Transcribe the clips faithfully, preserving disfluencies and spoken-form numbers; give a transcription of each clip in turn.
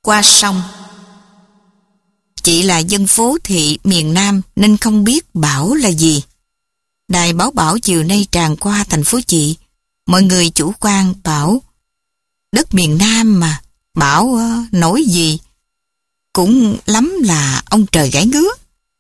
qua sông. Chị là dân phố thị miền Nam nên không biết bão là gì. Đài báo bão chiều nay tràn qua thành phố chị. Mọi người chủ quan bảo đất miền Nam mà, bão uh, nổi gì. Cũng lắm là ông trời gãi ngứa.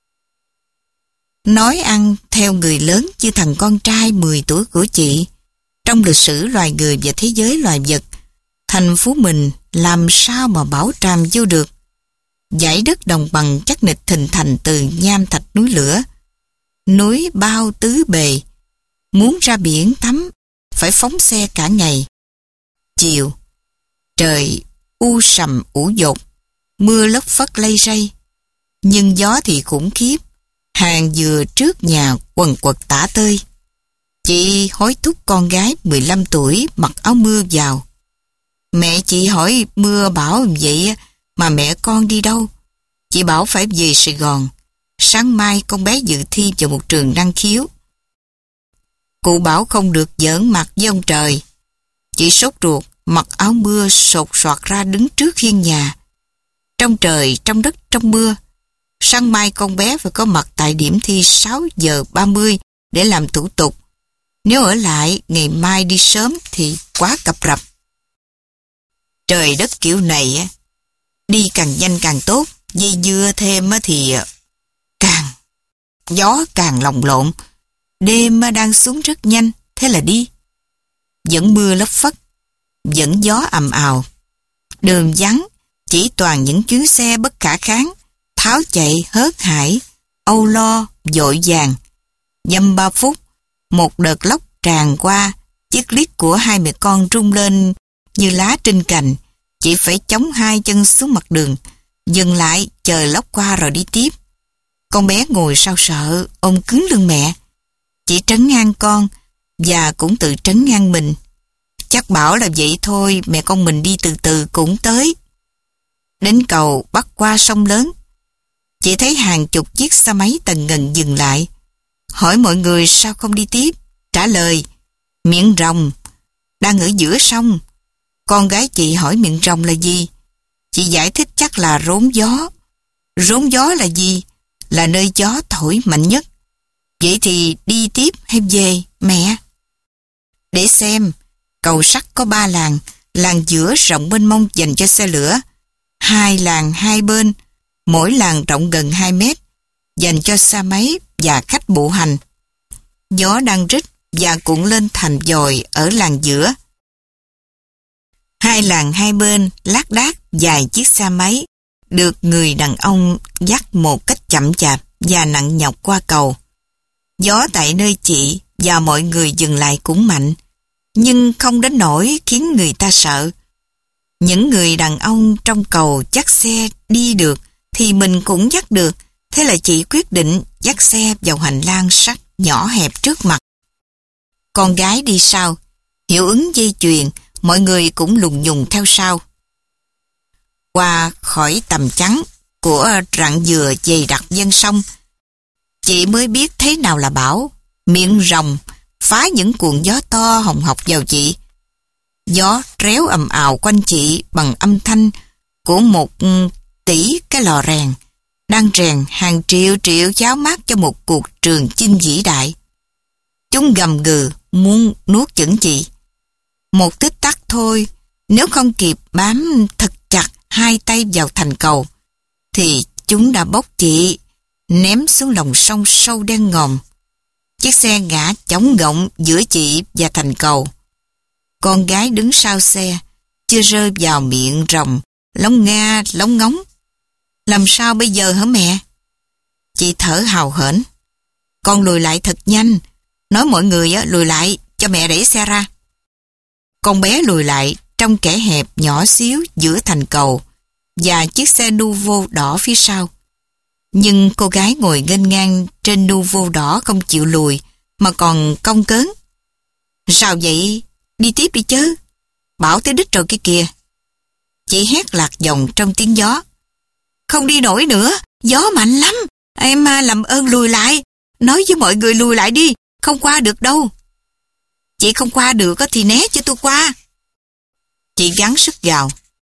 Nói ăn theo người lớn như thằng con trai mười tuổi của chị. Trong lịch sử loài người và thế giới loài vật, thành phố mình làm sao mà bão tràm vô được. Dãy đất đồng bằng chắc nịch hình thành từ nham thạch núi lửa. Núi bao tứ bề. Muốn ra biển tắm, phải phóng xe cả ngày. Chiều, trời u sầm ủ dột, mưa lất phất lây ray. Nhưng gió thì khủng khiếp, hàng dừa trước nhà quần quật tả tơi. Chị hối thúc con gái mười lăm tuổi mặc áo mưa vào. Mẹ chị hỏi mưa bão vậy mà mẹ con đi đâu? Chị bảo phải về Sài Gòn. Sáng mai con bé dự thi vào một trường năng khiếu. Cụ bảo không được giỡn mặt với ông trời. Chị sốt ruột, mặc áo mưa sột soạt ra đứng trước hiên nhà. Trong trời, trong đất, trong mưa. Sáng mai con bé phải có mặt tại điểm thi sáu giờ ba mươi để làm thủ tục. Nếu ở lại ngày mai đi sớm thì quá cập rập. Trời đất kiểu này đi càng nhanh càng tốt, dây dưa thêm thì càng gió càng lồng lộn. Đêm đang xuống rất nhanh, thế là đi. Vẫn mưa lất phất, vẫn gió ầm ào. Đường vắng, chỉ toàn những chuyến xe bất khả kháng, tháo chạy hớt hải, âu lo, vội vàng. Dăm ba phút, một đợt lốc tràn qua, chiếc liếc của hai mẹ con rung lên như lá trên cành. Chị phải chống hai chân xuống mặt đường, dừng lại chờ lốc qua rồi đi tiếp. Con bé ngồi sau sợ, ôm cứng lưng mẹ. Chị trấn an con và cũng tự trấn an mình. Chắc bảo là vậy thôi, mẹ con mình đi từ từ cũng tới. Đến cầu bắc qua sông lớn, chị thấy hàng chục chiếc xe máy tần ngần dừng lại. Hỏi mọi người sao không đi tiếp. Trả lời, miệng rồng, đang ở giữa sông. Con gái chị hỏi miệng rồng là gì? Chị giải thích chắc là rốn gió. Rốn gió là gì? Là nơi gió thổi mạnh nhất. Vậy thì đi tiếp hay về, mẹ? Để xem, cầu sắt có ba làn, làn giữa rộng mênh mông dành cho xe lửa, hai làn hai bên, mỗi làn rộng gần hai mét, dành cho xe máy và khách bộ hành. Gió đang rít và cuộn lên thành dòi ở làn giữa. Hai làn hai bên lác đác vài chiếc xe máy được người đàn ông dắt một cách chậm chạp và nặng nhọc qua cầu. Gió tại nơi chị và mọi người dừng lại cũng mạnh, nhưng không đến nỗi khiến người ta sợ. Những người đàn ông trong cầu dắt xe đi được thì mình cũng dắt được, thế là chị quyết định dắt xe vào hành lang sắt nhỏ hẹp trước mặt. Con gái đi sau, hiệu ứng dây chuyền, mọi người cũng lùng nhùng theo sau. Qua khỏi tầm trắng của rặng dừa dày đặc ven sông, chị mới biết thế nào là bão. Miệng rồng phá những cuộn gió to hồng hộc vào chị. Gió réo ầm ào quanh chị bằng âm thanh của một tỷ cái lò rèn đang rèn hàng triệu triệu cháo mát cho một cuộc trường chinh vĩ đại. Chúng gầm gừ muốn nuốt chửng chị. Một tích tắc thôi, nếu không kịp bám thật chặt hai tay vào thành cầu, thì chúng đã bốc chị, ném xuống lòng sông sâu đen ngòm. Chiếc xe ngã chóng gọng giữa chị và thành cầu. Con gái đứng sau xe, chưa rơi vào miệng rồng, lóng nga, lóng ngóng. Làm sao bây giờ hả mẹ? Chị thở hào hển. Con lùi lại thật nhanh, nói mọi người á, lùi lại cho mẹ đẩy xe ra. Con bé lùi lại trong kẻ hẹp nhỏ xíu giữa thành cầu và chiếc xe Nuvo đỏ phía sau. Nhưng cô gái ngồi nghênh ngang trên Nuvo đỏ không chịu lùi mà còn cong cớn. Sao vậy? Đi tiếp đi chứ. Bảo tới đích rồi kia kìa. Chị hét lạc giọng trong tiếng gió. Không đi nổi nữa, gió mạnh lắm. Em làm ơn lùi lại. Nói với mọi người lùi lại đi, không qua được đâu. Chị không qua được thì né cho tôi qua. Chị gắng sức gào.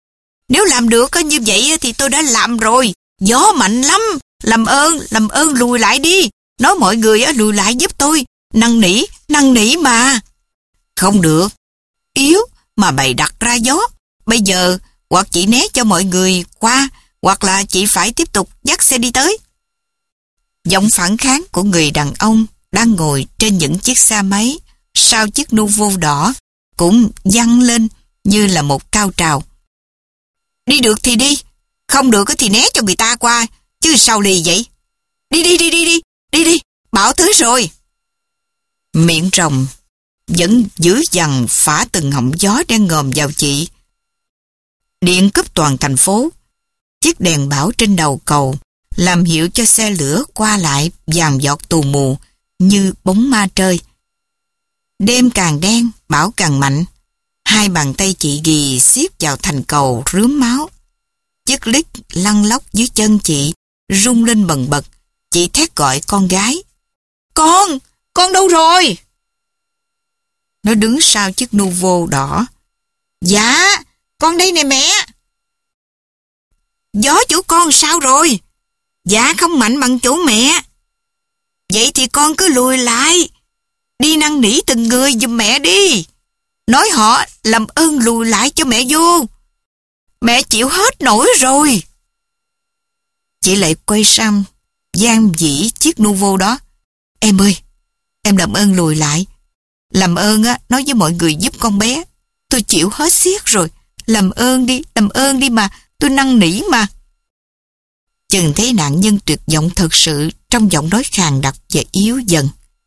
Nếu làm được như vậy thì tôi đã làm rồi. Gió mạnh lắm. Làm ơn, làm ơn lùi lại đi. Nói mọi người lùi lại giúp tôi. Năn nỉ, năn nỉ mà. Không được. Yếu mà bày đặt ra gió. Bây giờ hoặc chị né cho mọi người qua, hoặc là chị phải tiếp tục dắt xe đi tới. Giọng phản kháng của người đàn ông đang ngồi trên những chiếc xe máy sau chiếc Nouveau đỏ cũng vang lên như là một cao trào. Đi được thì đi, không được thì né cho người ta qua, chứ sao lì vậy? Đi đi đi đi đi, đi đi, bão tới rồi. Miệng rồng vẫn dữ dằn phả từng họng gió đang ngòm vào chị. Điện cúp toàn thành phố. Chiếc đèn bão trên đầu cầu làm hiệu cho xe lửa qua lại vàng giọt tù mù như bóng ma trơi. Đêm càng đen, bão càng mạnh. Hai bàn tay chị ghì siết vào thành cầu rướm máu. Chiếc lít lăn lóc dưới chân chị rung lên bần bật. Chị thét gọi con gái. Con, con đâu rồi? Nó đứng sau chiếc Nouveau đỏ. Dạ, con đây nè mẹ. Gió chỗ con sao rồi? Dạ không mạnh bằng chỗ mẹ. Vậy thì con cứ lùi lại. Đi năn nỉ từng người giùm mẹ đi. Nói họ làm ơn lùi lại cho mẹ vô. Mẹ chịu hết nổi rồi. Chị lại quay sang gian dĩ chiếc Nouveau đó. Em ơi, em làm ơn lùi lại. Làm ơn á, nói với mọi người giúp con bé. Tôi chịu hết xiết rồi. Làm ơn đi, làm ơn đi mà. Tôi năn nỉ mà. Chừng thấy nạn nhân tuyệt vọng thật sự trong giọng nói khàn đặc và yếu dần.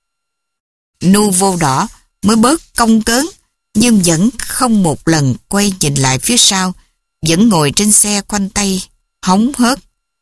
Nouveau đỏ mới bớt cong cớn, nhưng vẫn không một lần quay nhìn lại phía sau, vẫn ngồi trên xe khoanh tay, hóng hớt.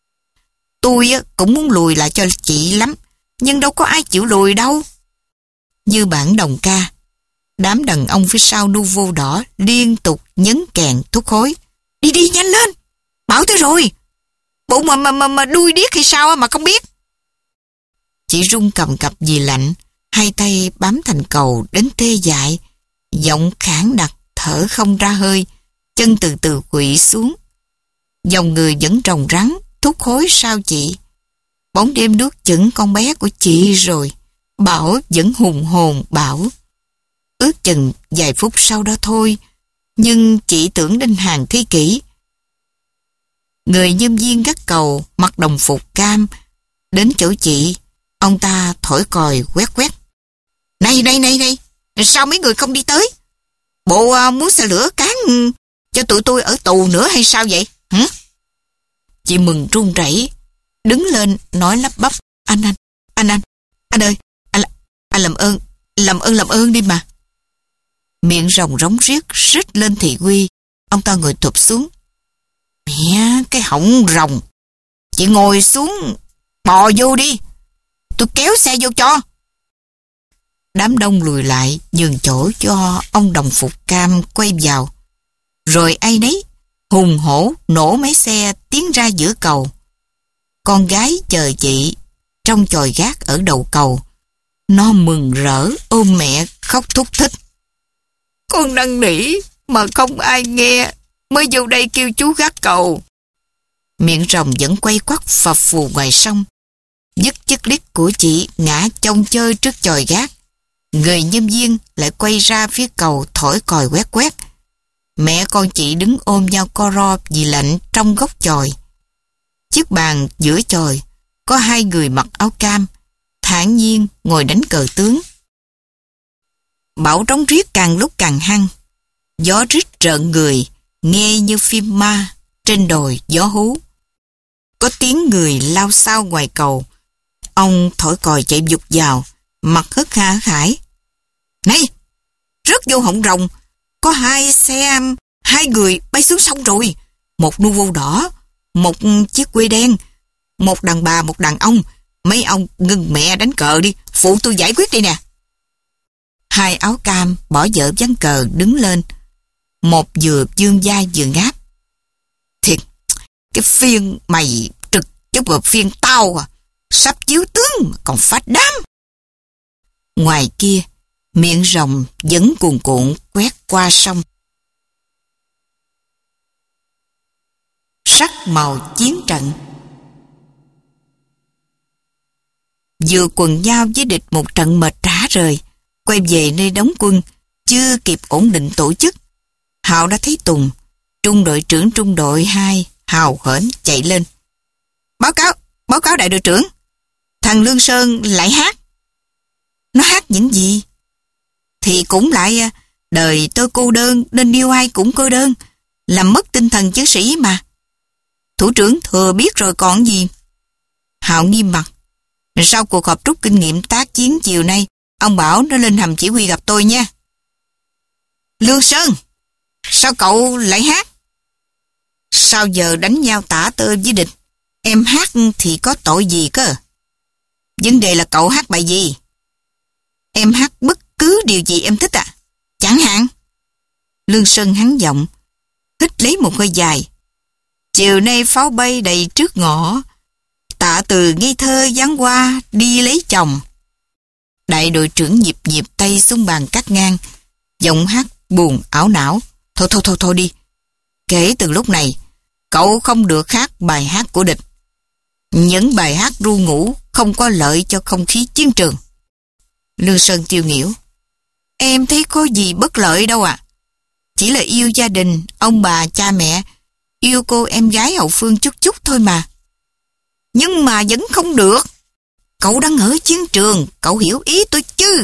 Tôi cũng muốn lùi lại cho chị lắm, nhưng đâu có ai chịu lùi đâu. Như bản đồng ca, đám đàn ông phía sau Nouveau đỏ liên tục nhấn kèn thúc hối. Đi đi nhanh lên, bão tới rồi. Bộ mà mà mà, mà đuôi điếc hay sao mà không biết. Chị run cầm cập vì lạnh, hai tay bám thành cầu đến tê dại, giọng khản đặc, thở không ra hơi, chân từ từ quỵ xuống. Dòng người vẫn rồng rắn thúc hối sau chị. Bóng đêm nuốt chửng con bé của chị rồi. Bão vẫn hùng hồn bão. Ước chừng vài phút sau đó thôi, nhưng chị tưởng đến hàng thế kỷ. Người nhân viên gác cầu mặc đồng phục cam đến chỗ chị. Ông ta thổi còi quét quét. Này này này này, sao mấy người không đi tới? Bộ uh, muốn xe lửa cán cho tụi tôi ở tù nữa hay sao vậy? Hả? Chị mừng run rẩy, đứng lên nói lắp bắp. Anh anh, anh anh, anh ơi, anh, anh làm ơn, làm ơn làm ơn đi mà. Miệng rồng rống riết, rít lên thị uy. Ông ta ngồi thụp xuống. Mẹ, cái họng rồng. Chị ngồi xuống, bò vô đi. Tôi kéo xe vô cho. Đám đông lùi lại, nhường chỗ cho ông đồng phục cam quay vào. Rồi ai nấy, hùng hổ nổ máy xe tiến ra giữa cầu. Con gái chờ chị trong chòi gác ở đầu cầu. Nó mừng rỡ ôm mẹ khóc thúc thích. Con năn nỉ mà không ai nghe, mới vô đây kêu chú gác cầu. Miệng rồng vẫn quay quắt phập phù ngoài sông. Dứt chiếc lít của chị ngã chông chơi trước chòi gác. Người nhân viên lại quay ra phía cầu thổi còi quét quét. Mẹ con chị đứng ôm nhau co ro vì lạnh trong góc chòi. Chiếc bàn giữa chòi có hai người mặc áo cam, thản nhiên ngồi đánh cờ tướng. Bão trống riết càng lúc càng hăng. Gió rít rợn người, nghe như phim ma trên đồi gió hú. Có tiếng người lao xao ngoài cầu. Ông thổi còi chạy vụt vào, mặt hớt ha hải. Này, rớt vô họng rồng, có hai xe, hai người bay xuống sông rồi. Một Nouveau đỏ, một chiếc quê đen, một đàn bà, một đàn ông. Mấy ông ngừng mẹ đánh cờ đi, phụ tôi giải quyết đi nè. Hai áo cam bỏ vợ ván cờ đứng lên. Một vừa dương vai vừa ngáp. Thiệt, cái phiên mày trực chứ vừa phiên tao à. Sắp chiếu tướng còn phát đám. Ngoài kia, miệng rồng vẫn cuồn cuộn quét qua sông. sắc màu chiến trận. Vừa quần nhau với địch một trận mệt rã rời, quay về nơi đóng quân, chưa kịp ổn định tổ chức, Hạo đã thấy Tùng, trung đội trưởng trung đội hai, hào hớn chạy lên. Báo cáo, báo cáo đại đội trưởng, thằng Lương Sơn lại hát. Nó hát những gì? Thì cũng lại đời tôi cô đơn nên yêu ai cũng cô đơn, làm mất tinh thần chiến sĩ mà. Thủ trưởng thừa biết rồi còn gì. Hạo nghiêm mặt. Sau cuộc họp rút kinh nghiệm tác chiến chiều nay, ông bảo nó lên hầm chỉ huy gặp tôi nha. Lương Sơn, sao cậu lại hát? Sao giờ đánh nhau tả tơi với địch, em hát thì có tội gì cơ? Vấn đề là cậu hát bài gì? Em hát bất cứ điều gì em thích à? Chẳng hạn. Lương Sơn hắn giọng, hít lấy một hơi dài. Chiều nay pháo bay đầy trước ngõ, Tạ Từ ngây thơ giáng qua đi lấy chồng. Đại đội trưởng nhịp nhịp tay xuống bàn cắt ngang, giọng hát buồn ảo não. Thôi thôi thôi thôi đi. Kể từ lúc này, cậu không được hát bài hát của địch. Những bài hát ru ngủ không có lợi cho không khí chiến trường. Lương Sơn tiêu nghỉu. Em thấy có gì bất lợi đâu à. Chỉ là yêu gia đình, ông bà, cha mẹ, yêu cô em gái hậu phương chút chút thôi mà. Nhưng mà vẫn không được. Cậu đang ở chiến trường, cậu hiểu ý tôi chứ.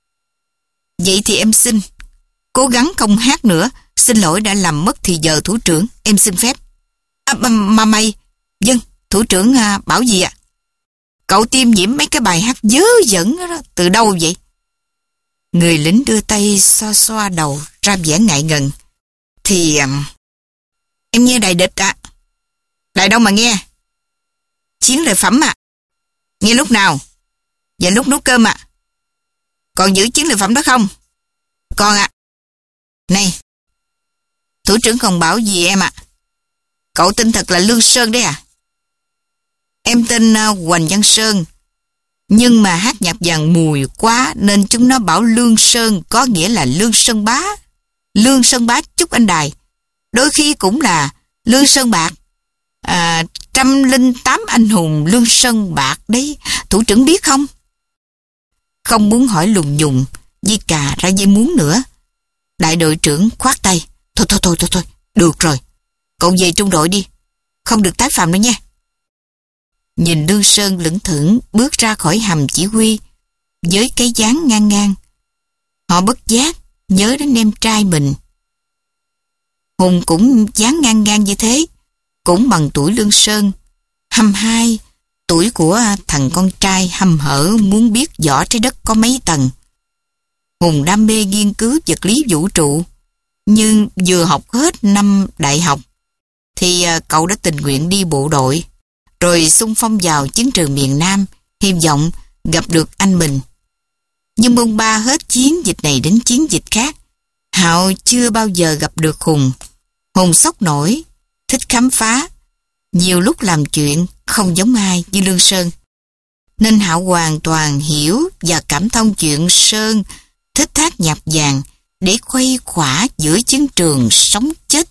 Vậy thì em xin, cố gắng không hát nữa. Xin lỗi đã làm mất thì giờ thủ trưởng, em xin phép. À, mà, mà mày, dân, thủ trưởng à, bảo gì ạ? À? Cậu tiêm nhiễm mấy cái bài hát dớ dẫn đó, từ đâu vậy? Người lính đưa tay xoa xoa đầu ra vẻ ngại ngần. Thì um, em nghe đài địch ạ. À. Đài đâu mà nghe? Chiến lợi phẩm ạ. À. Nghe lúc nào? Và lúc nấu cơm ạ. À. Còn giữ chiến lợi phẩm đó không? Còn ạ. À. Này, thủ trưởng còn bảo gì em ạ? À? Cậu tên thật là Lương Sơn đấy à? Em tên uh, Hoành Văn Sơn. Nhưng mà hát nhạc vàng mùi quá nên chúng nó bảo Lương Sơn có nghĩa là Lương Sơn Bá. Lương Sơn Bá chúc anh đài. Đôi khi cũng là Lương Sơn Bạc. À, trăm linh tám anh hùng Lương Sơn Bạc đấy. Thủ trưởng biết không? Không muốn hỏi lùng nhùng, di cà ra dây muốn nữa. Đại đội trưởng khoát tay. Thôi thôi thôi thôi thôi, được rồi. Cậu về trung đội đi. Không được tái phạm nữa nha. Nhìn Lương Sơn lững thững bước ra khỏi hầm chỉ huy với cái dáng ngang ngang. Họ bất giác nhớ đến em trai mình. Hùng cũng dáng ngang ngang như thế, cũng bằng tuổi Lương Sơn, hăm hai, tuổi của thằng con trai hăm hở muốn biết vỏ trái đất có mấy tầng. Hùng đam mê nghiên cứu vật lý vũ trụ, nhưng vừa học hết năm đại học thì cậu đã tình nguyện đi bộ đội, rồi xung phong vào chiến trường miền Nam, hy vọng gặp được anh mình. Nhưng bôn ba hết chiến dịch này đến chiến dịch khác, Hạo chưa bao giờ gặp được Hùng. Hùng sốc nổi, thích khám phá, nhiều lúc làm chuyện không giống ai như Lương Sơn. Nên Hạo hoàn toàn hiểu và cảm thông chuyện Sơn thích hát nhạc vàng để khuây khỏa giữa chiến trường sống chết.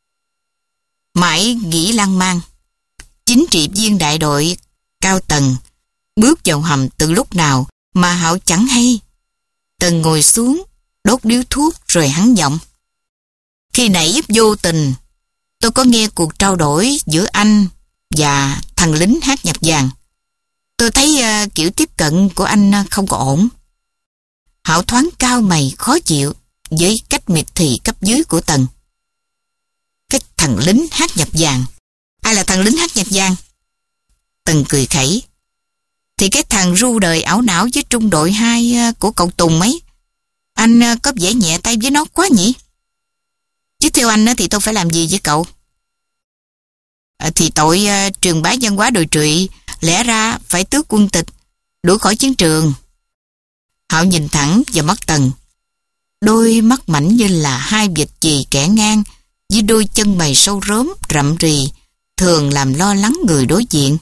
Mãi nghĩ lan man, chính trị viên đại đội Cao Tần bước vào hầm từ lúc nào mà Hạo chẳng hay. Tần ngồi xuống, đốt điếu thuốc rồi hắn giọng. Khi nãy vô tình, tôi có nghe cuộc trao đổi giữa anh và thằng lính hát nhạc vàng. Tôi thấy uh, kiểu tiếp cận của anh uh, không có ổn. Hạo thoáng cao mày khó chịu với cách miệt thị cấp dưới của Tần. Cái thằng lính hát nhạc vàng. Ai là thằng lính hát nhạc vàng? Tần cười khẩy. Thì cái thằng ru đời ảo não với trung đội hai uh, của cậu Tùng ấy. Anh uh, có vẻ nhẹ tay với nó quá nhỉ? Chứ theo anh uh, thì tôi phải làm gì với cậu? À, thì tội uh, truyền bá văn hóa đồi trụy, lẽ ra phải tước quân tịch, đuổi khỏi chiến trường. Hạo nhìn thẳng vào mắt Tần. Đôi mắt mảnh như là hai vệt chì kẻ ngang, với đôi chân mày sâu róm rậm rì, thường làm lo lắng người đối diện.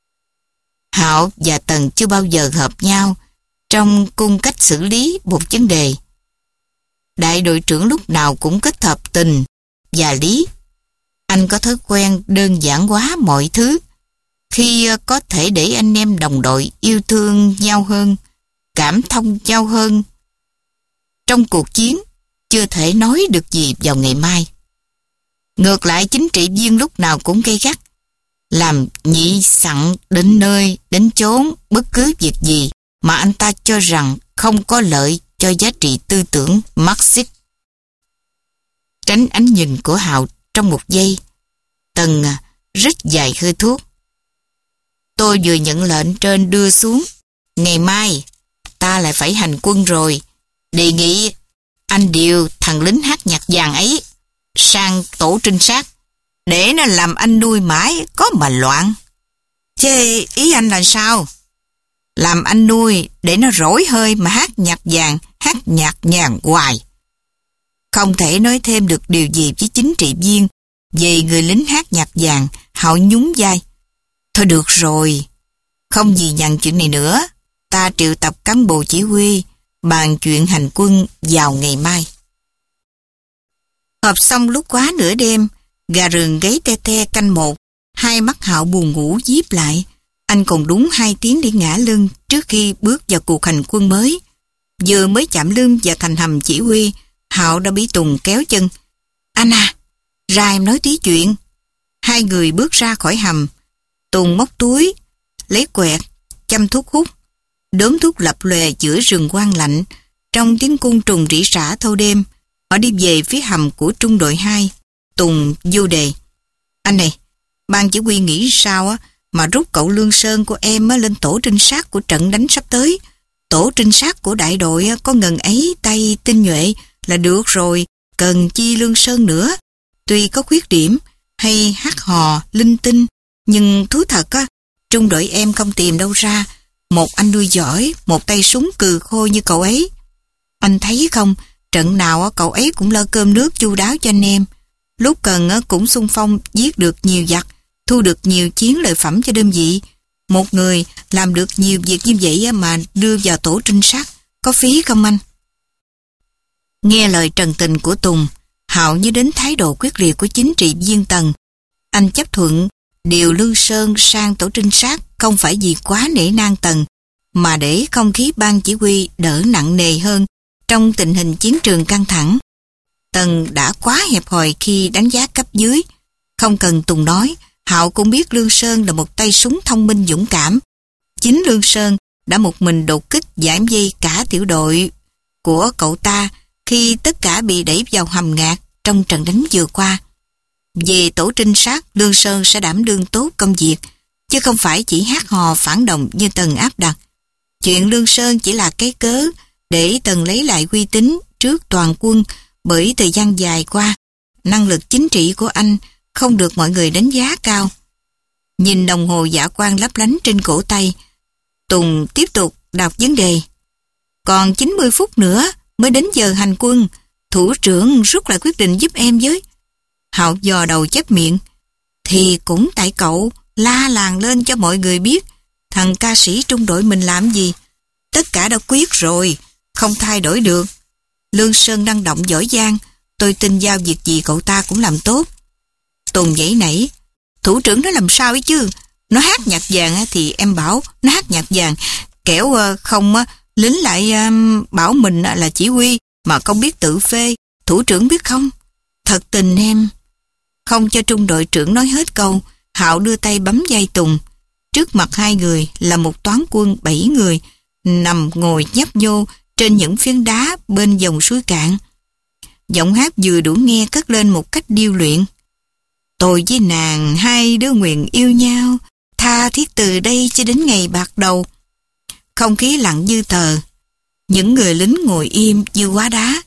Hạo và Tần chưa bao giờ hợp nhau trong cung cách xử lý một vấn đề. Đại đội trưởng lúc nào cũng kết hợp tình và lý. Anh có thói quen đơn giản hóa mọi thứ. Khi có thể để anh em đồng đội yêu thương nhau hơn, cảm thông nhau hơn trong cuộc chiến, chưa thể nói được gì vào ngày mai. Ngược lại, chính trị viên lúc nào cũng gay gắt, làm nhị sẵn đến nơi, đến chốn, bất cứ việc gì mà anh ta cho rằng không có lợi cho giá trị tư tưởng Marxist. Tránh ánh nhìn của Hào trong một giây, Tần rít dài hơi thuốc. Tôi vừa nhận lệnh trên đưa xuống. Ngày mai, ta lại phải hành quân rồi. Đề nghị anh điều thằng lính hát nhạc vàng ấy sang tổ trinh sát, để nó làm anh nuôi mãi, có mà loạn. Chê, ý anh là sao? Làm anh nuôi để nó rỗi hơi mà hát nhạc vàng, hát nhạc nhàng hoài. Không thể nói thêm được điều gì với chính trị viên về người lính hát nhạc vàng. Hạo nhún vai. Thôi được rồi, không gì nhằn chuyện này nữa. Ta triệu tập cán bộ chỉ huy, bàn chuyện hành quân vào ngày mai. Họp xong lúc quá nửa đêm, gà rừng gáy te te canh một. Hai mắt Hạo buồn ngủ díp lại. Anh còn đúng hai tiếng để ngã lưng trước khi bước vào cuộc hành quân mới. Vừa mới chạm lưng vào thành hầm chỉ huy, Hạo đã bị Tùng kéo chân. Anh à, ra em nói tí chuyện. Hai người bước ra khỏi hầm. Tùng móc túi, lấy quẹt, châm thuốc hút. Đốm thuốc lập lòe giữa rừng quang lạnh. Trong tiếng côn trùng rỉ rả thâu đêm, họ đi về phía hầm của trung đội hai. Tùng vô đề. Anh này, ban chỉ huy nghĩ sao á mà rút cậu Lương Sơn của em lên tổ trinh sát của trận đánh sắp tới. Tổ trinh sát của đại đội có ngần ấy tay tinh nhuệ là được rồi, cần chi Lương Sơn nữa. Tuy có khuyết điểm hay hát hò linh tinh, nhưng thú thật á, trung đội em không tìm đâu ra một anh nuôi giỏi, một tay súng cừ khôi như cậu ấy. Anh thấy không, trận nào cậu ấy cũng lo cơm nước chu đáo cho anh em. Lúc cần cũng xung phong giết được nhiều giặc, thu được nhiều chiến lợi phẩm cho đơn vị. Một người làm được nhiều việc như vậy mà đưa vào tổ trinh sát, có phí không anh? Nghe lời trần tình của Tùng, Hạo như đến thái độ quyết liệt của chính trị viên Tần. Anh chấp thuận điều Lương Sơn sang tổ trinh sát không phải vì quá nể nang Tần, mà để không khí ban chỉ huy đỡ nặng nề hơn trong tình hình chiến trường căng thẳng. Tần đã quá hẹp hòi khi đánh giá cấp dưới. Không cần Tùng nói, Hạo cũng biết Lương Sơn là một tay súng thông minh dũng cảm. Chính Lương Sơn đã một mình đột kích giảm dây cả tiểu đội của cậu ta khi tất cả bị đẩy vào hầm ngạt trong trận đánh vừa qua. Về tổ trinh sát, Lương Sơn sẽ đảm đương tốt công việc, chứ không phải chỉ hát hò phản động như Tần áp đặt. Chuyện Lương Sơn chỉ là cái cớ để Tần lấy lại uy tín trước toàn quân, bởi thời gian dài qua, năng lực chính trị của anh không được mọi người đánh giá cao. Nhìn đồng hồ dạ quang lấp lánh trên cổ tay, Tùng tiếp tục đọc vấn đề. Còn chín mươi phút nữa mới đến giờ hành quân, thủ trưởng rút lại quyết định giúp em với. Hạo dò đầu chép miệng. Thì cũng tại cậu la làng lên cho mọi người biết thằng ca sĩ trung đội mình làm gì. Tất cả đã quyết rồi, không thay đổi được. Lương Sơn năng động giỏi giang, tôi tin giao việc gì cậu ta cũng làm tốt. Tùng giãy nảy. Thủ trưởng nó làm sao ấy chứ? Nó hát nhạc vàng thì em bảo nó hát nhạc vàng, kẻo không lính lại bảo mình là chỉ huy mà không biết tự phê. Thủ trưởng biết không? Thật tình em. Không cho trung đội trưởng nói hết câu, Hạo đưa tay bấm vai Tùng. Trước mặt hai người là một toán quân bảy người nằm ngồi nhấp nhô trên những phiến đá bên dòng suối cạn. Giọng hát vừa đủ nghe cất lên một cách điêu luyện. Tôi với nàng hai đứa nguyện yêu nhau, tha thiết từ đây cho đến ngày bạc đầu. Không khí lặng như tờ. Những người lính ngồi im như hóa đá.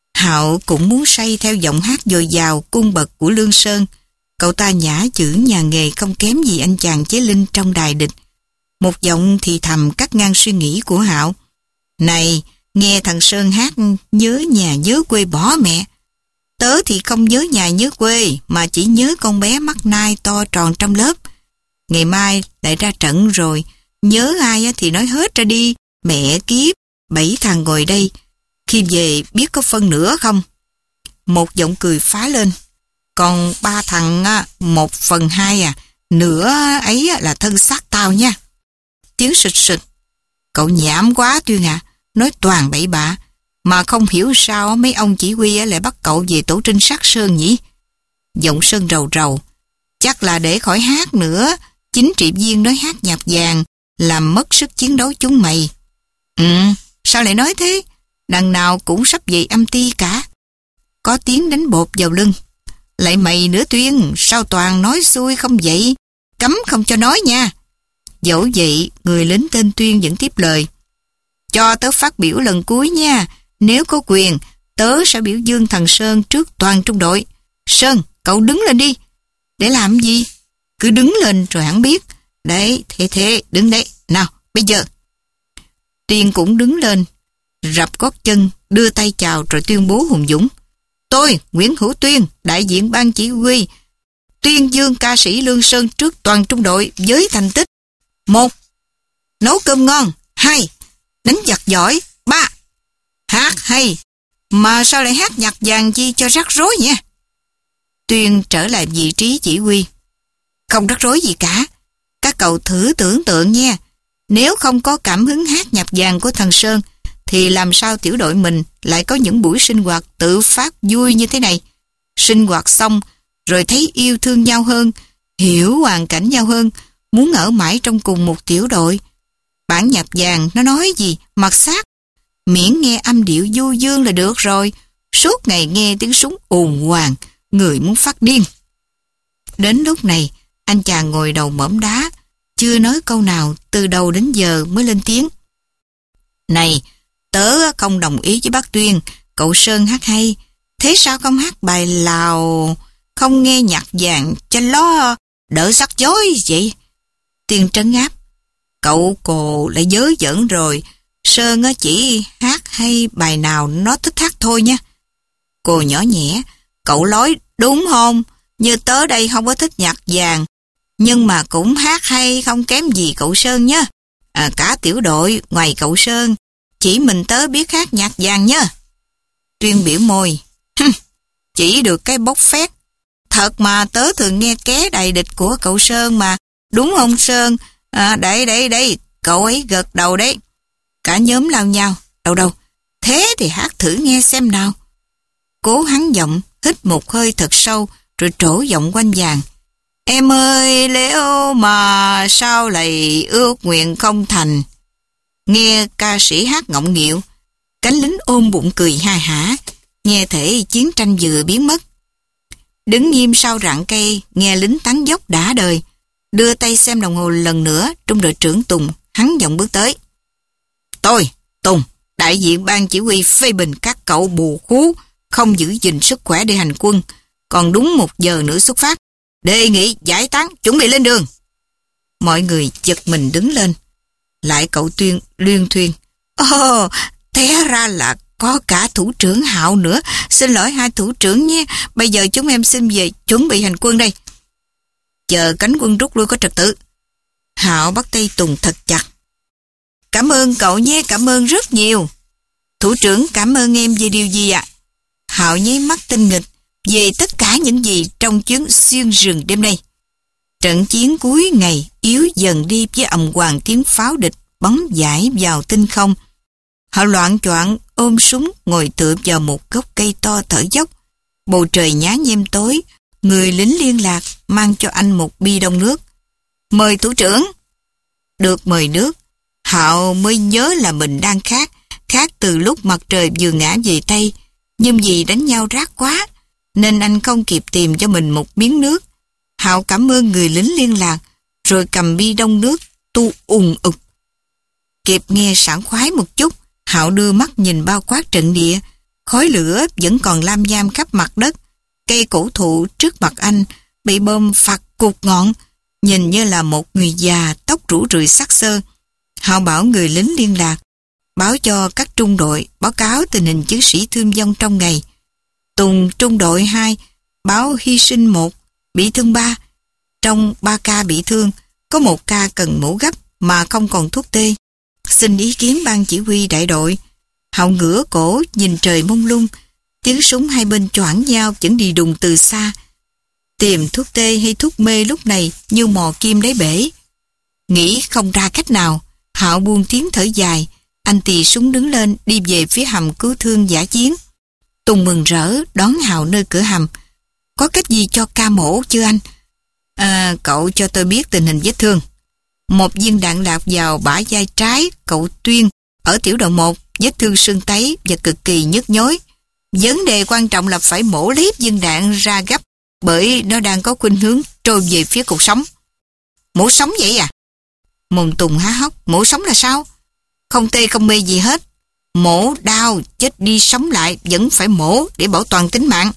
Hạo cũng muốn say theo giọng hát dồi dào cung bậc của Lương Sơn. Cậu ta nhả chữ nhà nghề không kém gì anh chàng chế linh trong đài địch. Một giọng thì thầm cắt ngang suy nghĩ của Hạo. Này, nghe thằng Sơn hát nhớ nhà nhớ quê bỏ mẹ. Tớ thì không nhớ nhà nhớ quê, mà chỉ nhớ con bé mắt nai to tròn trong lớp. Ngày mai lại ra trận rồi, nhớ ai thì nói hết ra đi. Mẹ kiếp, bảy thằng ngồi đây, khi về biết có phân nữa không? Một giọng cười phá lên. Còn ba thằng á, một phần hai à, nửa ấy là thân xác tao nha. Tiếng sụt sụt. Cậu nhảm quá Tuyên à, nói toàn bậy bạ. Mà không hiểu sao mấy ông chỉ huy lại bắt cậu về tổ trinh sát Sơn nhỉ? Giọng Sơn rầu rầu. Chắc là để khỏi hát nữa. Chính trị viên nói hát nhạc vàng làm mất sức chiến đấu chúng mày. Ừ, sao lại nói thế? Đằng nào cũng sắp về âm ty cả. Có tiếng đánh bột vào lưng. Lại mày nữa Tuyên, sao toàn nói xuôi không vậy? Cấm không cho nói nha. Dẫu vậy, người lính tên Tuyên vẫn tiếp lời. Cho tớ phát biểu lần cuối nha. Nếu có quyền, tớ sẽ biểu dương thằng Sơn trước toàn trung đội. Sơn, cậu đứng lên đi. Để làm gì? Cứ đứng lên rồi hẳn biết. Đấy, thế thế, đứng đấy. Nào, bây giờ. Tuyên cũng đứng lên, rập gót chân, đưa tay chào rồi tuyên bố hùng dũng. Tôi, Nguyễn Hữu Tuyên, đại diện ban chỉ huy, tuyên dương ca sĩ Lương Sơn trước toàn trung đội với thành tích. Một, nấu cơm ngon. Hai, đánh giặc giỏi. Ba, hát hay. Mà sao lại hát nhạc vàng chi cho rắc rối nha? Tuyên trở lại vị trí chỉ huy. Không rắc rối gì cả. Các cậu thử tưởng tượng nha. Nếu không có cảm hứng hát nhạc vàng của thằng Sơn, thì làm sao tiểu đội mình lại có những buổi sinh hoạt tự phát vui như thế này? Sinh hoạt xong, rồi thấy yêu thương nhau hơn, hiểu hoàn cảnh nhau hơn, muốn ở mãi trong cùng một tiểu đội. Bản nhạc vàng nó nói gì, mặc xác. Miễn nghe âm điệu du dương là được rồi. Suốt ngày nghe tiếng súng ồn hoàng, người muốn phát điên. Đến lúc này, anh chàng ngồi đầu mỏm đá, chưa nói câu nào từ đầu đến giờ mới lên tiếng. Này, tớ không đồng ý với bác Tuyên, cậu Sơn hát hay. Thế sao không hát bài Lào, không nghe nhạc vàng cho nó đỡ rắc rối vậy? Tuyên trấn áp. Cậu cô lại dớ dẫn rồi. Sơn chỉ hát hay bài nào nó thích hát thôi nha. Cô nhỏ nhẹ. Cậu nói đúng không? Như tớ đây không có thích nhạc vàng, nhưng mà cũng hát hay không kém gì cậu Sơn nhé. À, cả tiểu đội ngoài cậu Sơn, chỉ mình tớ biết hát nhạc vàng nhé. Tuyên biểu môi. Chỉ được cái bốc phét. Thật mà tớ thường nghe ké đầy địch của cậu Sơn mà. Đúng không Sơn? À, đây đây đây, cậu ấy gật đầu đấy. Cả nhóm lao nhau. Đâu đâu, thế thì hát thử nghe xem nào. Cố hắn giọng, hít một hơi thật sâu, rồi trổ giọng quanh vàng. Em ơi, Leo mà sao lại ước nguyện không thành? Nghe ca sĩ hát ngọng nghịu, cánh lính ôm bụng cười ha hả, nghe thể chiến tranh vừa biến mất. Đứng nghiêm sau rặng cây, nghe lính tán dốc đã đời, đưa tay xem đồng hồ lần nữa, trung đội trưởng Tùng, hắn giọng bước tới. Tôi, Tùng, đại diện ban chỉ huy phê bình các cậu bù khú, không giữ gìn sức khỏe để hành quân, còn đúng một giờ nữa xuất phát. Đề nghị giải tán, chuẩn bị lên đường. Mọi người giật mình đứng lên. Lại cậu Tuyên luyên thuyên. Ồ, oh, té ra là có cả thủ trưởng Hạo nữa. Xin lỗi hai thủ trưởng nhé. Bây giờ chúng em xin về chuẩn bị hành quân đây. Chờ cánh quân rút lui có trật tự. Hạo bắt tay Tùng thật chặt. Cảm ơn cậu nhé, cảm ơn rất nhiều. Thủ trưởng cảm ơn em về điều gì ạ? À? Hạo nháy mắt tinh nghịch về tất cả những gì trong chuyến xuyên rừng đêm nay. Trận chiến cuối ngày yếu dần đi với ầm hoàng tiếng pháo địch bắn dải vào tinh không. Họ loạng choạng ôm súng ngồi tựa vào một gốc cây to thở dốc. Bầu trời nhá nhem tối, người lính liên lạc mang cho anh một bi đông nước. Mời thủ trưởng. Được mời nước, Hạo mới nhớ là mình đang khát, khát từ lúc mặt trời vừa ngã về Tây, nhưng vì đánh nhau rát quá, nên anh không kịp tìm cho mình một miếng nước. Hạo cảm ơn người lính liên lạc, rồi cầm bi đông nước tu ùn ục. Kịp nghe sảng khoái một chút, Hạo đưa mắt nhìn bao quát trận địa. Khói lửa vẫn còn lam nham khắp mặt đất. Cây cổ thụ trước mặt anh bị bom phạt cụt ngọn, nhìn như là một người già tóc rủ rượi sắc sơ. Hạo bảo người lính liên lạc báo cho các trung đội báo cáo tình hình chiến sĩ thương vong trong ngày. Tùng trung đội hai báo hy sinh một, bị thương ba. Trong ba ca bị thương, có một ca cần mổ gấp mà không còn thuốc tê. Xin ý kiến ban chỉ huy đại đội. Hạo ngửa cổ nhìn trời mông lung, tiếng súng hai bên choảng nhau vẫn đi đùng từ xa. Tìm thuốc tê hay thuốc mê lúc này như mò kim đáy bể. Nghĩ không ra cách nào, Hạo buông tiếng thở dài. Anh tì súng đứng lên đi về phía hầm cứu thương dã chiến. Tùng mừng rỡ đón Hạo nơi cửa hầm. Có cách gì cho ca mổ chưa anh? À, cậu cho tôi biết tình hình vết thương. Một viên đạn lạc vào bả vai trái cậu Tuyên ở tiểu đội một, vết thương sưng tấy và cực kỳ nhức nhối. Vấn đề quan trọng là phải mổ liếp viên đạn ra gấp, bởi nó đang có khuynh hướng trôi về phía cột sống. Mổ sống vậy à? Môn Tùng há hốc. Mổ sống là sao? Không tê không mê gì hết. Mổ đau, chết đi sống lại, vẫn phải mổ để bảo toàn tính mạng.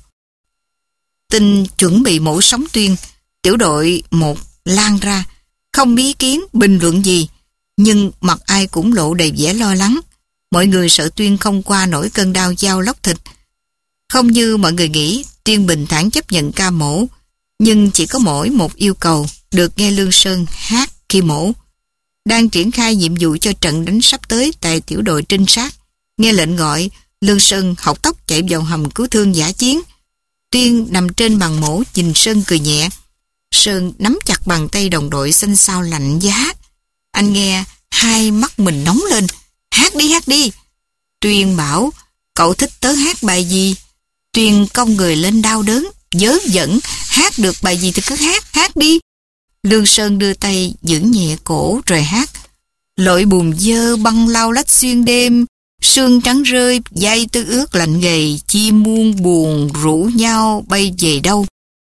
Tin chuẩn bị mổ sống Tuyên, tiểu đội một lan ra, không ý kiến, bình luận gì, nhưng mặt ai cũng lộ đầy vẻ lo lắng. Mọi người sợ Tuyên không qua nổi cơn đau dao lóc thịt. Không như mọi người nghĩ, Tuyên bình thản chấp nhận ca mổ, nhưng chỉ có mỗi một yêu cầu, được nghe Lương Sơn hát khi mổ. Đang triển khai nhiệm vụ cho trận đánh sắp tới tại tiểu đội trinh sát. Nghe lệnh gọi, Lương Sơn học tốc chạy vào hầm cứu thương dã chiến. Tuyên nằm trên bàn mổ nhìn Sơn cười nhẹ. Sơn nắm chặt bàn tay đồng đội xanh xao lạnh giá. Anh nghe hai mắt mình nóng lên. Hát đi, hát đi. Tuyên bảo, cậu thích tớ hát bài gì? Tuyên cong người lên đau đớn, dớ dẫn, hát được bài gì thì cứ hát, hát đi. Lương Sơn đưa tay giữ nhẹ cổ rồi hát. Lội bùn dơ băng lao lách xuyên đêm, sương trắng rơi, dây tư ướt lạnh gầy, chim muôn buồn rủ nhau bay về đâu.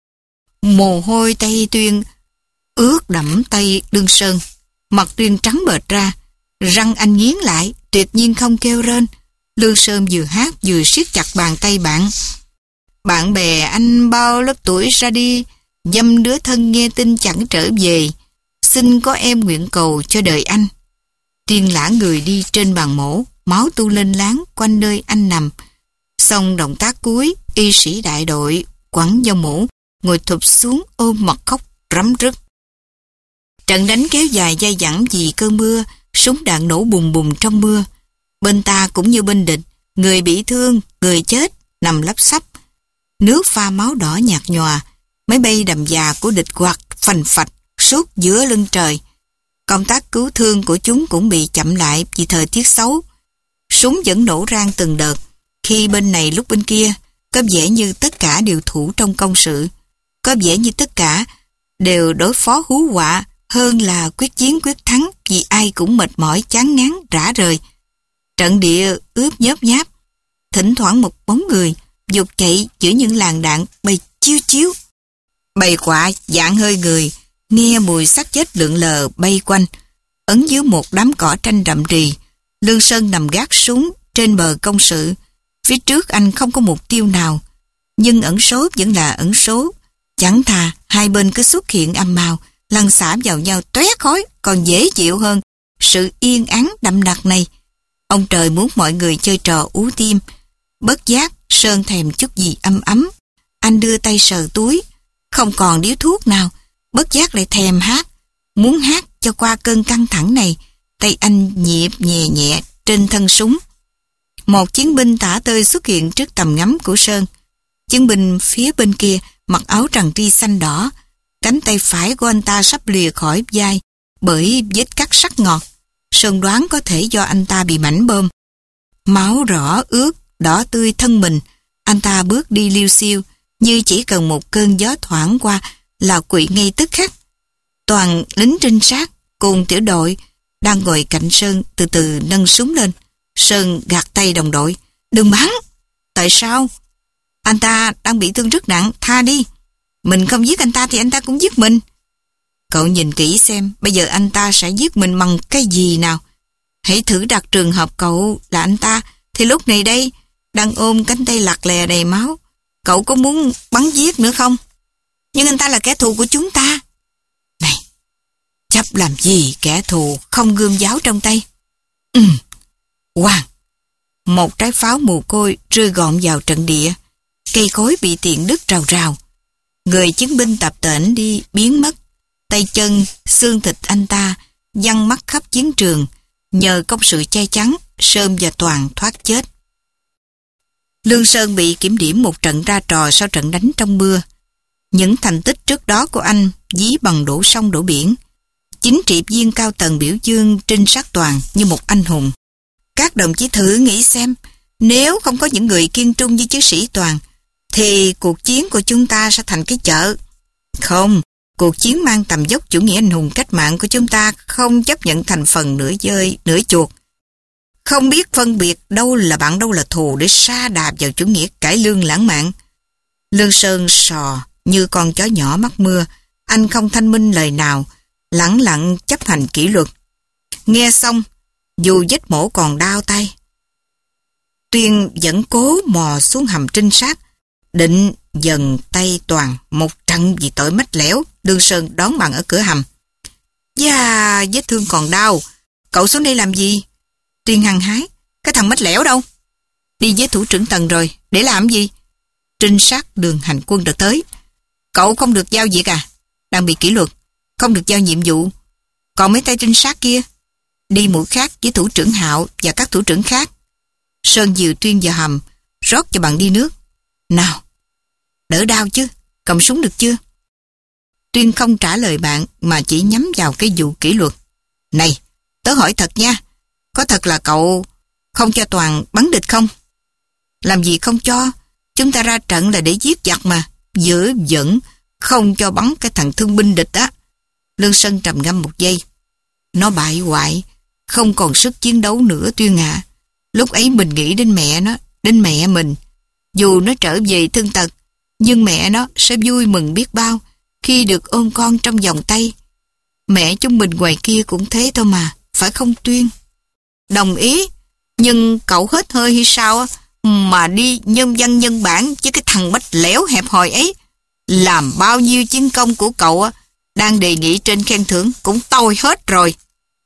Mồ hôi tay Tuyên ướt đẫm tay Lương Sơn, mặt Tuyên trắng bệch ra, răng anh nghiến lại, tuyệt nhiên không kêu rên. Lương Sơn vừa hát vừa siết chặt bàn tay bạn. Bạn bè anh bao lớp tuổi ra đi, dăm đứa thân nghe tin chẳng trở về, xin có em nguyện cầu cho đời anh. Tuyên lả người đi trên bàn mổ, máu tu lên láng quanh nơi anh nằm. Xong động tác cuối, y sĩ đại đội quẳng dao mổ, ngồi thụp xuống ôm mặt khóc rắm rứt. Trận đánh kéo dài dai dẳng vì cơn mưa, súng đạn nổ bùng bùng trong mưa. Bên ta cũng như bên địch, người bị thương, người chết nằm lấp xấp. Nước pha máu đỏ nhạt nhòa, máy bay đầm già của địch quạt phành phạch suốt giữa lưng trời. Công tác cứu thương của chúng cũng bị chậm lại vì thời tiết xấu. Súng vẫn nổ rang từng đợt, khi bên này lúc bên kia, có vẻ như tất cả đều thủ trong công sự. Có vẻ như tất cả đều đối phó hú họa hơn là quyết chiến quyết thắng, vì ai cũng mệt mỏi chán ngán rã rời. Trận địa ướp nhớp nháp, thỉnh thoảng một bóng người dục chạy giữa những làn đạn bay chiếu chiếu. Bầy quạ dạng hơi người, nghe mùi xác chết lượn lờ bay quanh. Ấn dưới một đám cỏ tranh rậm rì, Lương Sơn nằm gác súng trên bờ công sự. Phía trước anh không có mục tiêu nào, nhưng ẩn số vẫn là ẩn số. Chẳng thà hai bên cứ xuất hiện âm mào, lăn xả vào nhau tóe khói còn dễ chịu hơn sự yên ắng đậm đặc này. Ông trời muốn mọi người chơi trò ú tim. Bất giác Sơn thèm chút gì ấm ấm. Anh đưa tay sờ túi, không còn điếu thuốc nào. Bất giác lại thèm hát. Muốn hát cho qua cơn căng thẳng này. Tay anh nhịp nhẹ nhẹ trên thân súng. Một chiến binh tả tơi xuất hiện trước tầm ngắm của Sơn. Chiến binh phía bên kia mặc áo tràng ri xanh đỏ. Cánh tay phải của anh ta sắp lìa khỏi vai bởi vết cắt sắc ngọt. Sơn đoán có thể do anh ta bị mảnh bom. Máu rõ ướt, đỏ tươi thân mình. Anh ta bước đi liêu xiêu, như chỉ cần một cơn gió thoảng qua là quỵ ngay tức khắc. Toàn lính trinh sát cùng tiểu đội đang ngồi cạnh Sơn từ từ nâng súng lên. Sơn gạt tay đồng đội. Đừng bắn. Tại sao? Anh ta đang bị thương rất nặng, tha đi. Mình không giết anh ta thì anh ta cũng giết mình. Cậu nhìn kỹ xem, bây giờ anh ta sẽ giết mình bằng cái gì nào? Hãy thử đặt trường hợp cậu là anh ta, thì lúc này đây, đang ôm cánh tay lặt lè đầy máu. Cậu có muốn bắn giết nữa không? Nhưng anh ta là kẻ thù của chúng ta. Này, chấp làm gì kẻ thù không gươm giáo trong tay? Ừ, Hoàng. Một trái pháo mù côi rơi gọn vào trận địa. Cây cối bị tiện đứt rào rào. Người chiến binh tập tễnh đi biến mất. Tay chân, xương thịt anh ta văng mắt khắp chiến trường. Nhờ công sự che chắn, Sơn và Toàn thoát chết. Lương Sơn bị kiểm điểm một trận ra trò sau trận đánh trong mưa. Những thành tích trước đó của anh dí bằng đổ sông đổ biển. Chính trị viên cao tầng biểu dương Trinh Sát Toàn như một anh hùng. Các đồng chí thử nghĩ xem, nếu không có những người kiên trung như chiến sĩ Toàn, thì cuộc chiến của chúng ta sẽ thành cái chợ. Không, cuộc chiến mang tầm dốc chủ nghĩa anh hùng cách mạng của chúng ta không chấp nhận thành phần nửa dơi, nửa chuột. Không biết phân biệt đâu là bạn đâu là thù để sa đạp vào chủ nghĩa cải lương lãng mạn. Lương Sơn sò như con chó nhỏ mắc mưa, anh không thanh minh lời nào, lẳng lặng chấp hành kỷ luật. Nghe xong, dù vết mổ còn đau tay, Tuyên vẫn cố mò xuống hầm trinh sát, định dần tay Toàn một trận vì tội mách lẻo. Lương Sơn đón bằng ở cửa hầm. Dạ, vết thương còn đau, cậu xuống đây làm gì? Tuyên hăng hái, cái thằng mách lẻo đâu? Đi với thủ trưởng Tần rồi, để làm gì? Trinh sát đường hành quân đã tới. Cậu không được giao việc à? Đang bị kỷ luật, không được giao nhiệm vụ. Còn mấy tay trinh sát kia, đi mũi khác với thủ trưởng Hạo và các thủ trưởng khác. Sơn dìu Tuyên vào hầm, rót cho bạn đi nước. Nào, đỡ đau chứ, cầm súng được chưa? Tuyên không trả lời bạn mà chỉ nhắm vào cái vụ kỷ luật. Này, tớ hỏi thật nha, có thật là cậu không cho Toàn bắn địch không? Làm gì không cho? Chúng ta ra trận là để giết giặc mà. Dở dẫn, không cho bắn cái thằng thương binh địch á. Lương Sơn trầm ngâm một giây. Nó bại hoại, không còn sức chiến đấu nữa Tuyên ạ. À. Lúc ấy mình nghĩ đến mẹ nó, đến mẹ mình. Dù nó trở về thương tật, nhưng mẹ nó sẽ vui mừng biết bao khi được ôm con trong vòng tay. Mẹ chúng mình ngoài kia cũng thế thôi mà, phải không Tuyên? Đồng ý, nhưng cậu hết hơi hay sao mà đi nhân văn nhân bản với cái thằng mách lẻo hẹp hòi ấy. Làm bao nhiêu chiến công của cậu đang đề nghị trên khen thưởng cũng tôi hết rồi.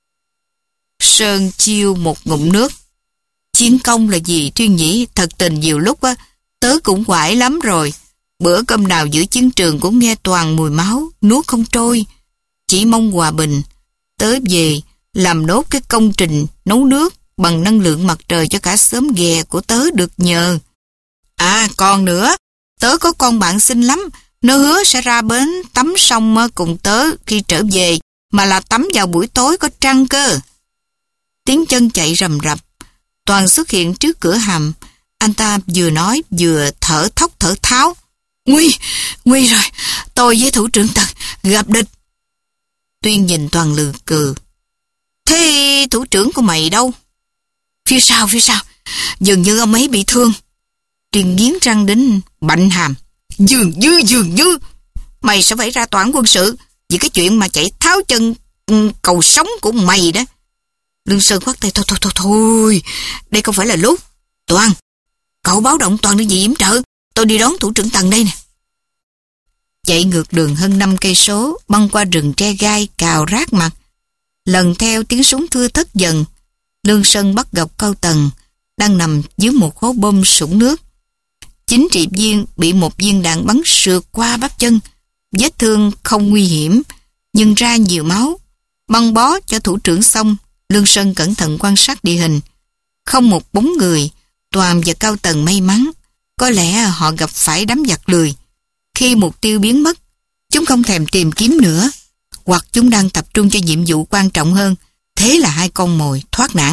Sơn chiêu một ngụm nước. Chiến công là gì Tuyên nhỉ? Thật tình nhiều lúc á, tớ cũng quải lắm rồi. Bữa cơm nào giữa chiến trường cũng nghe toàn mùi máu, nuốt không trôi. Chỉ mong hòa bình. Tớ về làm nốt cái công trình nấu nước bằng năng lượng mặt trời cho cả xóm ghè của tớ được nhờ. À còn nữa, tớ có con bạn xinh lắm. Nó hứa sẽ ra bến tắm sông cùng tớ khi trở về, mà là tắm vào buổi tối có trăng cơ. Tiếng chân chạy rầm rập. Toàn xuất hiện trước cửa hầm. Anh ta vừa nói vừa thở thốc thở tháo. Nguy, nguy rồi, tôi với thủ trưởng Tần gặp địch. Tuyên nhìn Toàn lừ cừ. Thế thủ trưởng của mày đâu? Phía sau, phía sau, dường như ông ấy bị thương. Tuyên nghiến răng đến bạnh hàm. Dường như, dường như, mày sẽ phải ra tòa án quân sự vì cái chuyện mà chạy tháo chân cầu sống của mày đó. Lương Sơn khoát tay, thôi thôi thôi thôi, đây không phải là lúc. Toàn, cậu báo động Toàn đi gì yểm trợ, tôi đi đón thủ trưởng Tần đây nè. Chạy ngược đường hơn năm cây số, băng qua rừng tre gai cào rát mặt. Lần theo tiếng súng thưa thớt dần, Lương Sơn bắt gặp Cao Tần đang nằm dưới một hố bom sũng nước. Chính trị viên bị một viên đạn bắn sượt qua bắp chân, vết thương không nguy hiểm nhưng ra nhiều máu. Băng bó cho thủ trưởng xong, Lương Sơn cẩn thận quan sát địa hình. Không một bóng người. Toàn và Cao Tần may mắn, có lẽ họ gặp phải đám giặc lười. Khi mục tiêu biến mất, chúng không thèm tìm kiếm nữa, hoặc chúng đang tập trung cho nhiệm vụ quan trọng hơn. Thế là hai con mồi thoát nạn.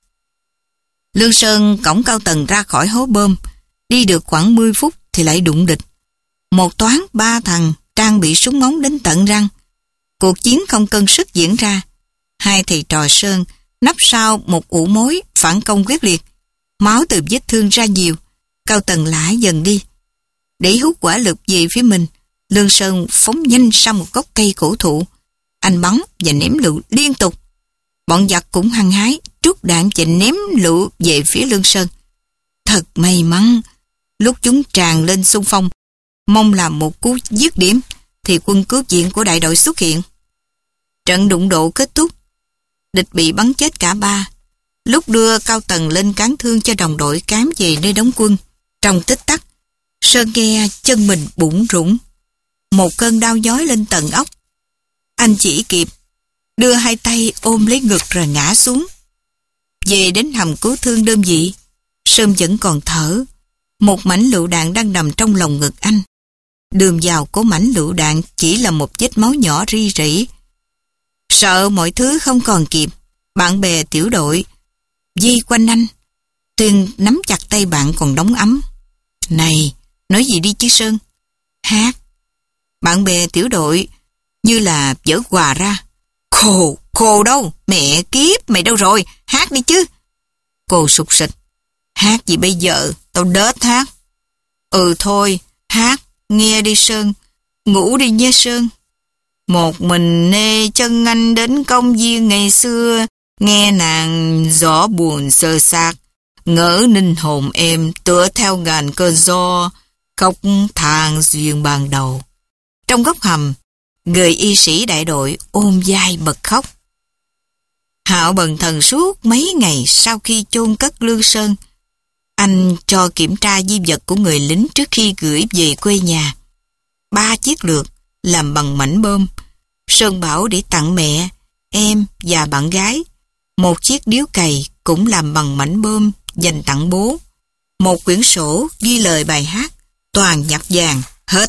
Lương Sơn cõng Cao Tần ra khỏi hố bom. Đi được khoảng mười phút thì lại đụng địch. Một toán ba thằng trang bị súng ống đến tận răng. Cuộc chiến không cân sức diễn ra. Hai thầy trò Sơn nấp sau một ụ mối phản công quyết liệt. Máu từ vết thương ra nhiều. Cao Tần lả dần đi. Để hút quả lực về phía mình, Lương Sơn phóng nhanh sang một gốc cây cổ thụ. Anh bắn và ném lựu liên tục. Bọn giặc cũng hăng hái trút đạn và ném lựu về phía Lương Sơn. Thật may mắn, lúc chúng tràn lên xung phong, mong làm một cú dứt điểm, thì quân cứu viện của đại đội xuất hiện. Trận đụng độ kết thúc, địch bị bắn chết cả ba. Lúc đưa Cao Tần lên cán thương cho đồng đội cám về nơi đóng quân, trong tích tắc, Sơn nghe chân mình bủn rủn. Một cơn đau nhói lên tận óc. Anh chỉ kịp đưa hai tay ôm lấy ngực rồi ngã xuống. Về đến hầm cứu thương đơn vị, Sơn vẫn còn thở. Một mảnh lựu đạn đang nằm trong lồng ngực anh. Đường vào của mảnh lựu đạn chỉ là một vết máu nhỏ ri rỉ. Sợ mọi thứ không còn kịp, bạn bè tiểu đội vây quanh anh. Tuyên nắm chặt tay bạn còn đóng ấm. Này, nói gì đi chứ Sơn? Hát. Bạn bè tiểu đội như là vỡ quà ra. Khồ, khồ đâu? Mẹ kiếp, mày đâu rồi? Hát đi chứ. Cô sụt sịch. Hát gì bây giờ? Tao đớt hát. Ừ thôi, hát, nghe đi Sơn. Ngủ đi nha Sơn. Một mình nê chân anh đến công viên ngày xưa, nghe nàng gió buồn sơ sát, ngỡ ninh hồn em tựa theo ngàn cơn gió, khóc than duyên ban đầu. Trong góc hầm, người y sĩ đại đội ôm vai bật khóc. Hạo bần thần suốt mấy ngày sau khi chôn cất Lương Sơn. Anh cho kiểm tra di vật của người lính trước khi gửi về quê nhà. Ba chiếc lược làm bằng mảnh bơm. Sơn bảo để tặng mẹ, em và bạn gái. Một chiếc điếu cày cũng làm bằng mảnh bơm dành tặng bố. Một quyển sổ ghi lời bài hát, toàn nhạc vàng, hết.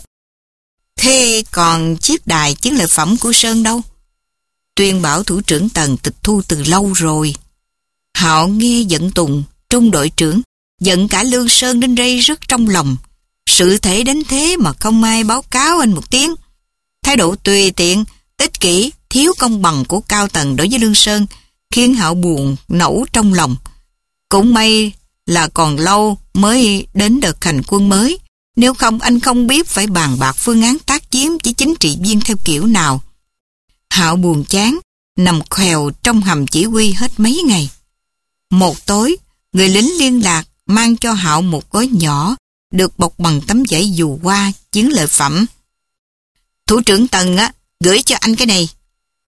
Thế còn chiếc đài chiến lợi phẩm của Sơn đâu? Tuyên bảo thủ trưởng Tần tịch thu từ lâu rồi. Hạo nghe giận Tùng, trung đội trưởng, giận cả Lương Sơn đến rây rứt trong lòng. Sự thể đến thế mà không ai báo cáo anh một tiếng. Thái độ tùy tiện, ích kỷ, thiếu công bằng của Cao Tần đối với Lương Sơn khiến Hạo buồn nẫu trong lòng. Cũng may là còn lâu mới đến đợt hành quân mới. Nếu không anh không biết phải bàn bạc phương án tác chiến với chính trị viên theo kiểu nào. Hạo buồn chán, nằm khèo trong hầm chỉ huy hết mấy ngày. Một tối, người lính liên lạc mang cho Hạo một gói nhỏ được bọc bằng tấm vải dù hoa chiến lợi phẩm. Thủ trưởng Tần á, gửi cho anh cái này.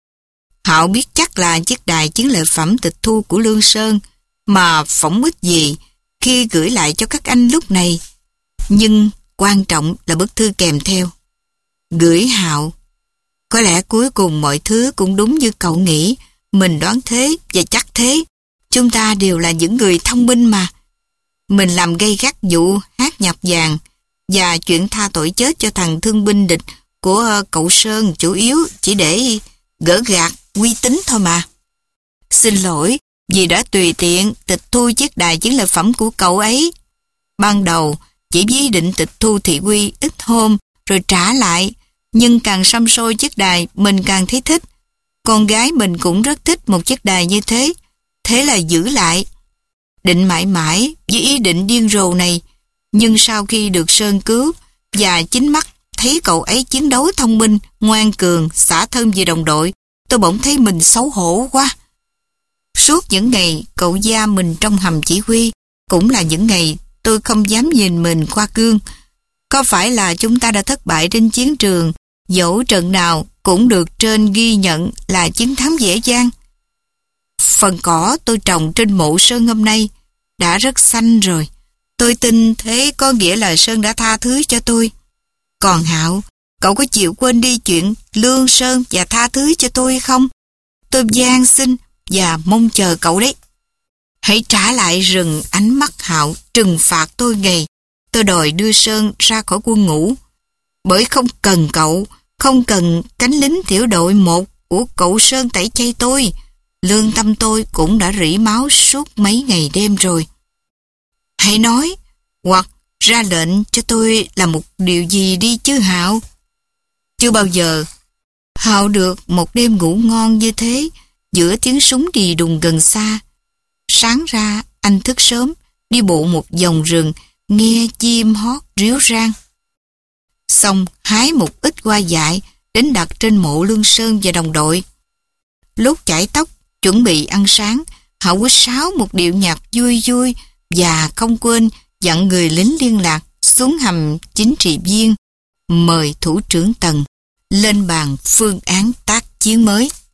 Hạo biết chắc là chiếc đài chiến lợi phẩm tịch thu của Lương Sơn mà phỏng ích gì khi gửi lại cho các anh lúc này. Nhưng quan trọng là bức thư kèm theo. Gửi Hạo. Có lẽ cuối cùng mọi thứ cũng đúng như cậu nghĩ. Mình đoán thế và chắc thế. Chúng ta đều là những người thông minh mà. Mình làm gây gắt vụ hát nhạc vàng và chuyện tha tội chết cho thằng thương binh địch của cậu Sơn chủ yếu chỉ để gỡ gạt uy tín thôi mà. Xin lỗi vì đã tùy tiện tịch thu chiếc đài chiến lợi phẩm của cậu ấy. Ban đầu chỉ với ý định tịch thu thị uy ít hôm rồi trả lại, nhưng càng xăm soi chiếc đài mình càng thấy thích. Con gái mình cũng rất thích một chiếc đài như thế, thế là giữ lại. Định mãi mãi với ý định điên rồ này, nhưng sau khi được Sơn cứu và chính mắt thấy cậu ấy chiến đấu thông minh, ngoan cường, xả thân về đồng đội, tôi bỗng thấy mình xấu hổ quá. Suốt những ngày cậu giam mình trong hầm chỉ huy, cũng là những ngày tôi không dám nhìn mình qua gương. Có phải là chúng ta đã thất bại trên chiến trường, dẫu trận nào cũng được trên ghi nhận là chiến thắng dễ dàng? Phần cỏ tôi trồng trên mộ Sơn hôm nay đã rất xanh rồi. Tôi tin thế có nghĩa là Sơn đã tha thứ cho tôi. Còn Hạo, cậu có chịu quên đi chuyện Lương Sơn và tha thứ cho tôi không? Tôi van xin và mong chờ cậu đấy. Hãy trả lại rừng ánh mắt Hạo trừng phạt tôi ngày tôi đòi đưa Sơn ra khỏi quân ngũ. Bởi không cần cậu, không cần cánh lính tiểu đội một của cậu Sơn tẩy chay tôi, lương tâm tôi cũng đã rỉ máu suốt mấy ngày đêm rồi. Hãy nói, hoặc ra lệnh cho tôi làm một điều gì đi chứ Hạo. Chưa bao giờ Hạo được một đêm ngủ ngon như thế giữa tiếng súng đì đùng gần xa. Sáng ra anh thức sớm, đi bộ một vòng rừng, nghe chim hót ríu rang. Xong hái một ít hoa dại đến đặt trên mộ Lương Sơn và đồng đội. Lúc chải tóc chuẩn bị ăn sáng, Hạo quýt sáo một điệu nhạc vui vui và không quên dặn người lính liên lạc xuống hầm chính trị viên mời thủ trưởng Tần lên bàn phương án tác chiến mới.